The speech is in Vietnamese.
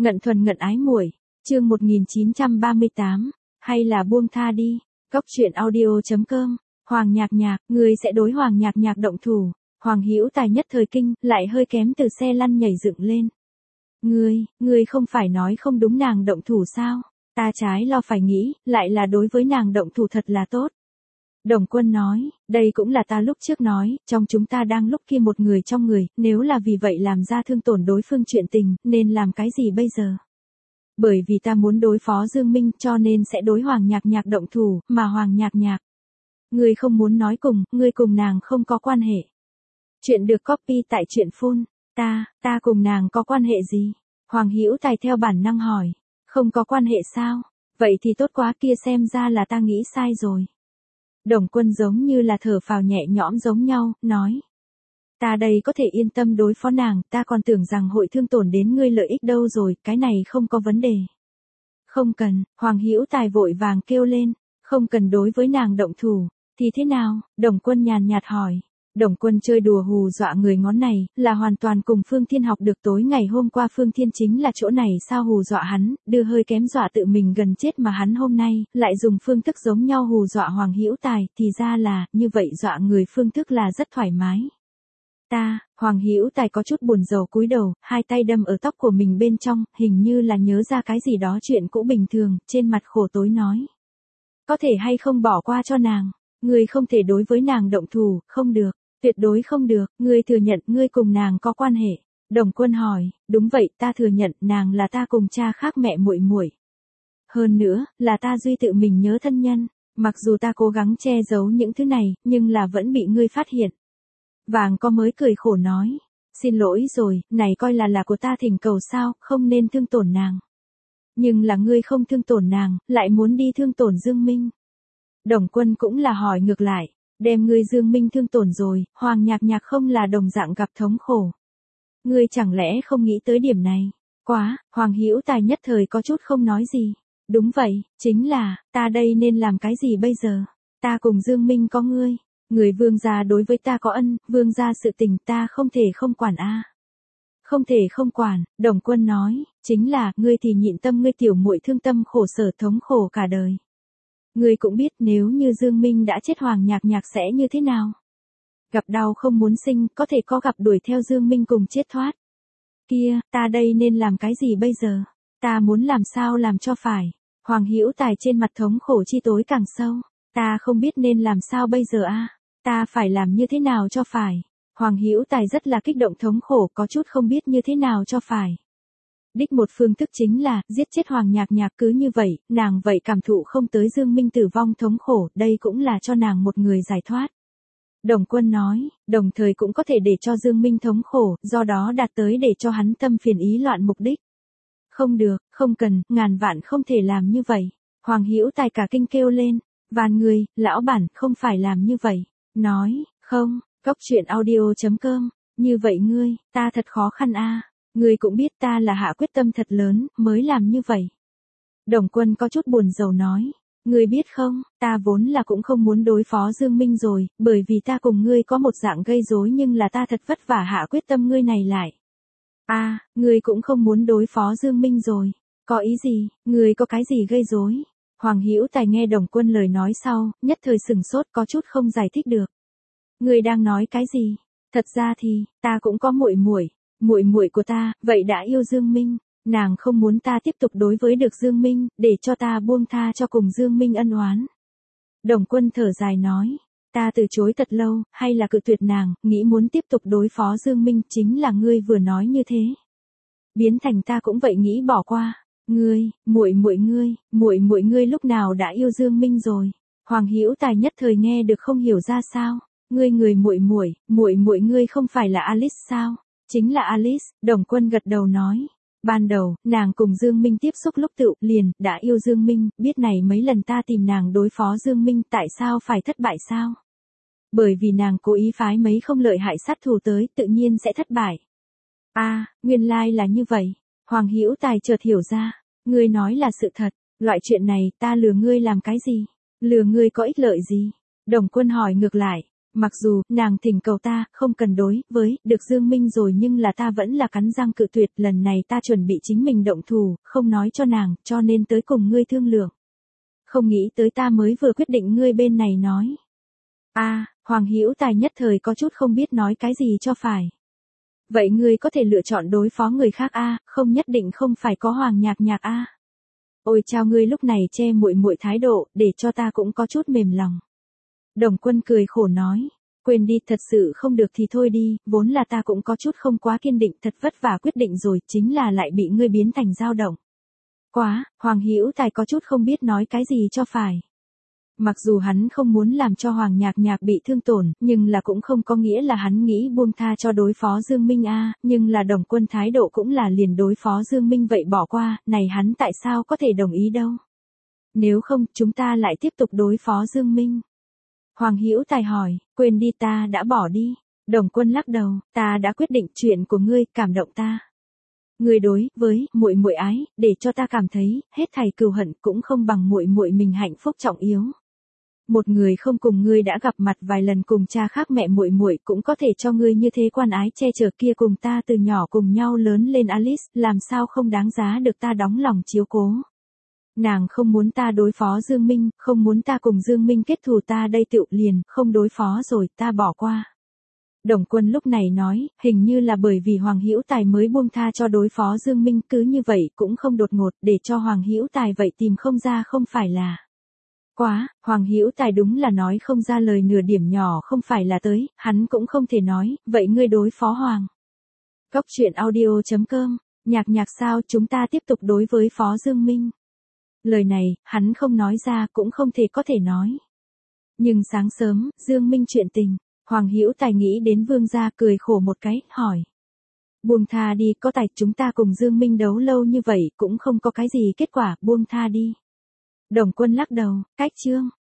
Ngận thuần ngận ái muội, chương 1938, hay là buông tha đi. Cốc truyện audio.com. Hoàng Nhạc Nhạc, ngươi sẽ đối Hoàng Nhạc Nhạc động thủ. Hoàng Hữu Tài nhất thời kinh, lại hơi kém từ xe lăn nhảy dựng lên. Ngươi không phải nói không đúng nàng động thủ sao? Ta trái lo phải nghĩ, lại là đối với nàng động thủ thật là tốt. Đồng Quân nói, đây cũng là ta lúc trước nói, trong chúng ta đang lúc kia một người trong người, nếu là vì vậy làm ra thương tổn đối phương chuyện tình, nên làm cái gì bây giờ? Bởi vì ta muốn đối phó Dương Minh cho nên sẽ đối Hoàng Nhạc Nhạc động thủ, mà Hoàng Nhạc Nhạc. Ngươi không muốn nói cùng, ngươi cùng nàng không có quan hệ. Chuyện được copy tại truyện phun, ta cùng nàng có quan hệ gì? Hoàng Hữu Tài theo bản năng hỏi, không có quan hệ sao? Vậy thì tốt quá, kia xem ra là ta nghĩ sai rồi. Đồng Quân giống như là thở phào nhẹ nhõm giống nhau, nói. Ta đây có thể yên tâm đối phó nàng, ta còn tưởng rằng hội thương tổn đến ngươi lợi ích đâu rồi, cái này không có vấn đề. Không cần, Hoàng Hữu Tài vội vàng kêu lên, không cần đối với nàng động thủ, thì thế nào? Đồng Quân nhàn nhạt hỏi. Đồng Quân chơi đùa hù dọa người ngón này, là hoàn toàn cùng Phương Thiên học được tối ngày hôm qua. Phương Thiên chính là chỗ này sao hù dọa hắn, đưa hơi kém dọa tự mình gần chết, mà hắn hôm nay, lại dùng phương thức giống nhau hù dọa Hoàng Hữu Tài, thì ra là, như vậy dọa người phương thức là rất thoải mái. Hoàng Hữu Tài có chút buồn rầu cúi đầu, hai tay đâm ở tóc của mình bên trong, hình như là nhớ ra cái gì đó chuyện cũ bình thường, trên mặt khổ tối nói. Có thể hay không bỏ qua cho nàng, ngươi không thể đối với nàng động thủ, không được. Tuyệt đối không được, ngươi thừa nhận ngươi cùng nàng có quan hệ. Đồng Quân hỏi, đúng vậy, ta thừa nhận nàng là ta cùng cha khác mẹ muội muội. Hơn nữa, là ta duy tự mình nhớ thân nhân, mặc dù ta cố gắng che giấu những thứ này, nhưng là vẫn bị ngươi phát hiện. Vàng có mới cười khổ nói, xin lỗi rồi, này coi là của ta thỉnh cầu sao, không nên thương tổn nàng. Nhưng là ngươi không thương tổn nàng, lại muốn đi thương tổn Dương Minh. Đồng Quân cũng là hỏi ngược lại. Đem ngươi Dương Minh thương tổn rồi, Hoàng Nhạc Nhạc không là đồng dạng gặp thống khổ. Ngươi chẳng lẽ không nghĩ tới điểm này? Quá, Hoàng Hữu Tài nhất thời có chút không nói gì. Đúng vậy, chính là, ta đây nên làm cái gì bây giờ? Ta cùng Dương Minh có ngươi. Người Vương gia đối với ta có ân, Vương gia sự tình ta không thể không quản a. Không thể không quản, Đồng Quân nói, chính là, ngươi thì nhịn tâm, ngươi tiểu muội thương tâm khổ sở thống khổ cả đời. Ngươi cũng biết nếu như Dương Minh đã chết Hoàng Nhạc Nhạc sẽ như thế nào? Gặp đau không muốn sinh, có thể có gặp đuổi theo Dương Minh cùng chết thoát. Kia, ta đây nên làm cái gì bây giờ? Ta muốn làm sao làm cho phải. Hoàng Hữu Tài trên mặt thống khổ chi tối càng sâu. Ta không biết nên làm sao bây giờ a. Ta phải làm như thế nào cho phải. Hoàng Hữu Tài rất là kích động thống khổ, có chút không biết như thế nào cho phải. Đích một phương thức chính là, giết chết Hoàng Nhạc Nhạc, cứ như vậy, nàng vậy cảm thụ không tới Dương Minh tử vong thống khổ, đây cũng là cho nàng một người giải thoát. Đồng Quân nói, đồng thời cũng có thể để cho Dương Minh thống khổ, do đó đạt tới để cho hắn tâm phiền ý loạn mục đích. Không được, không cần, ngàn vạn không thể làm như vậy. Hoàng Hữu Tài cả kinh kêu lên, van người, lão bản, không phải làm như vậy. Nói, không, cốc truyện audio.com, như vậy ngươi, ta thật khó khăn a. Ngươi cũng biết ta là hạ quyết tâm thật lớn, mới làm như vậy. Đồng Quân có chút buồn rầu nói, ngươi biết không, ta vốn là cũng không muốn đối phó Dương Minh rồi, bởi vì ta cùng ngươi có một dạng gây rối, nhưng là ta thật vất vả hạ quyết tâm ngươi này lại. Ngươi cũng không muốn đối phó Dương Minh rồi, có ý gì, ngươi có cái gì gây rối? Hoàng Hữu Tài nghe Đồng Quân lời nói sau, nhất thời sừng sốt, có chút không giải thích được. Ngươi đang nói cái gì? Thật ra thì, ta cũng có muội muội của ta, vậy đã yêu Dương Minh, nàng không muốn ta tiếp tục đối với được Dương Minh, để cho ta buông tha cho cùng Dương Minh ân oán. Đồng Quân thở dài nói, ta từ chối thật lâu, hay là cự tuyệt nàng, nghĩ muốn tiếp tục đối phó Dương Minh, chính là ngươi vừa nói như thế. Biến thành ta cũng vậy nghĩ bỏ qua. Ngươi, muội muội ngươi lúc nào đã yêu Dương Minh rồi? Hoàng Hữu Tài nhất thời nghe được không hiểu ra sao. Ngươi người muội muội ngươi không phải là Alice sao? Chính là Alice, Đồng Quân gật đầu nói. Ban đầu, nàng cùng Dương Minh tiếp xúc lúc tự liền, đã yêu Dương Minh, biết này mấy lần ta tìm nàng đối phó Dương Minh, tại sao phải thất bại sao? Bởi vì nàng cố ý phái mấy không lợi hại sát thủ tới, tự nhiên sẽ thất bại. Nguyên lai là như vậy. Hoàng Hữu Tài chợt hiểu ra. Ngươi nói là sự thật, loại chuyện này ta lừa ngươi làm cái gì? Lừa ngươi có ích lợi gì? Đồng Quân hỏi ngược lại. Mặc dù, nàng thỉnh cầu ta, không cần đối với, được Dương Minh rồi nhưng là ta vẫn là cắn răng cự tuyệt, lần này ta chuẩn bị chính mình động thủ, không nói cho nàng, cho nên tới cùng ngươi thương lượng. Không nghĩ tới ta mới vừa quyết định ngươi bên này nói. Hoàng Hữu Tài nhất thời có chút không biết nói cái gì cho phải. Vậy ngươi có thể lựa chọn đối phó người khác không nhất định không phải có Hoàng Nhạc Nhạc Ôi chao, ngươi lúc này che muội muội thái độ, để cho ta cũng có chút mềm lòng. Đồng Quân cười khổ nói, quên đi, thật sự không được thì thôi đi, vốn là ta cũng có chút không quá kiên định, thật vất vả quyết định rồi, chính là lại bị ngươi biến thành dao động. Quá, Hoàng Hữu Tài có chút không biết nói cái gì cho phải. Mặc dù hắn không muốn làm cho Hoàng Nhạc Nhạc bị thương tổn, nhưng là cũng không có nghĩa là hắn nghĩ buông tha cho đối phó Dương Minh nhưng là Đồng Quân thái độ cũng là liền đối phó Dương Minh vậy bỏ qua, này hắn tại sao có thể đồng ý đâu. Nếu không, chúng ta lại tiếp tục đối phó Dương Minh. Hoàng Hữu Tài hỏi, quên đi, ta đã bỏ đi. Đồng Quân lắc đầu, ta đã quyết định, chuyện của ngươi cảm động ta. Ngươi đối với muội muội ái, để cho ta cảm thấy hết thảy cừu hận cũng không bằng muội muội mình hạnh phúc trọng yếu. Một người không cùng ngươi đã gặp mặt vài lần, cùng cha khác mẹ muội muội cũng có thể cho ngươi như thế quan ái che chở, kia cùng ta từ nhỏ cùng nhau lớn lên Alice, làm sao không đáng giá được ta đóng lòng chiếu cố. Nàng không muốn ta đối phó Dương Minh, không muốn ta cùng Dương Minh kết thù, ta đây tựu liền không đối phó rồi, ta bỏ qua. Đồng Quân lúc này nói, hình như là bởi vì Hoàng Hữu Tài mới buông tha cho đối phó Dương Minh, cứ như vậy cũng không đột ngột, để cho Hoàng Hữu Tài vậy tìm không ra, không phải là. Quá, Hoàng Hữu Tài đúng là nói không ra lời, nửa điểm nhỏ không phải là tới, hắn cũng không thể nói, vậy ngươi đối phó Hoàng. Góc truyện audio.com, Nhạc Nhạc sao, chúng ta tiếp tục đối với phó Dương Minh. Lời này, hắn không nói ra, cũng không thể có thể nói. Nhưng sáng sớm, Dương Minh chuyện tình, Hoàng Hữu Tài nghĩ đến Vương gia, cười khổ một cái, hỏi. Buông tha đi, có tài, chúng ta cùng Dương Minh đấu lâu như vậy, cũng không có cái gì kết quả, buông tha đi. Đồng Quân lắc đầu, cách chương.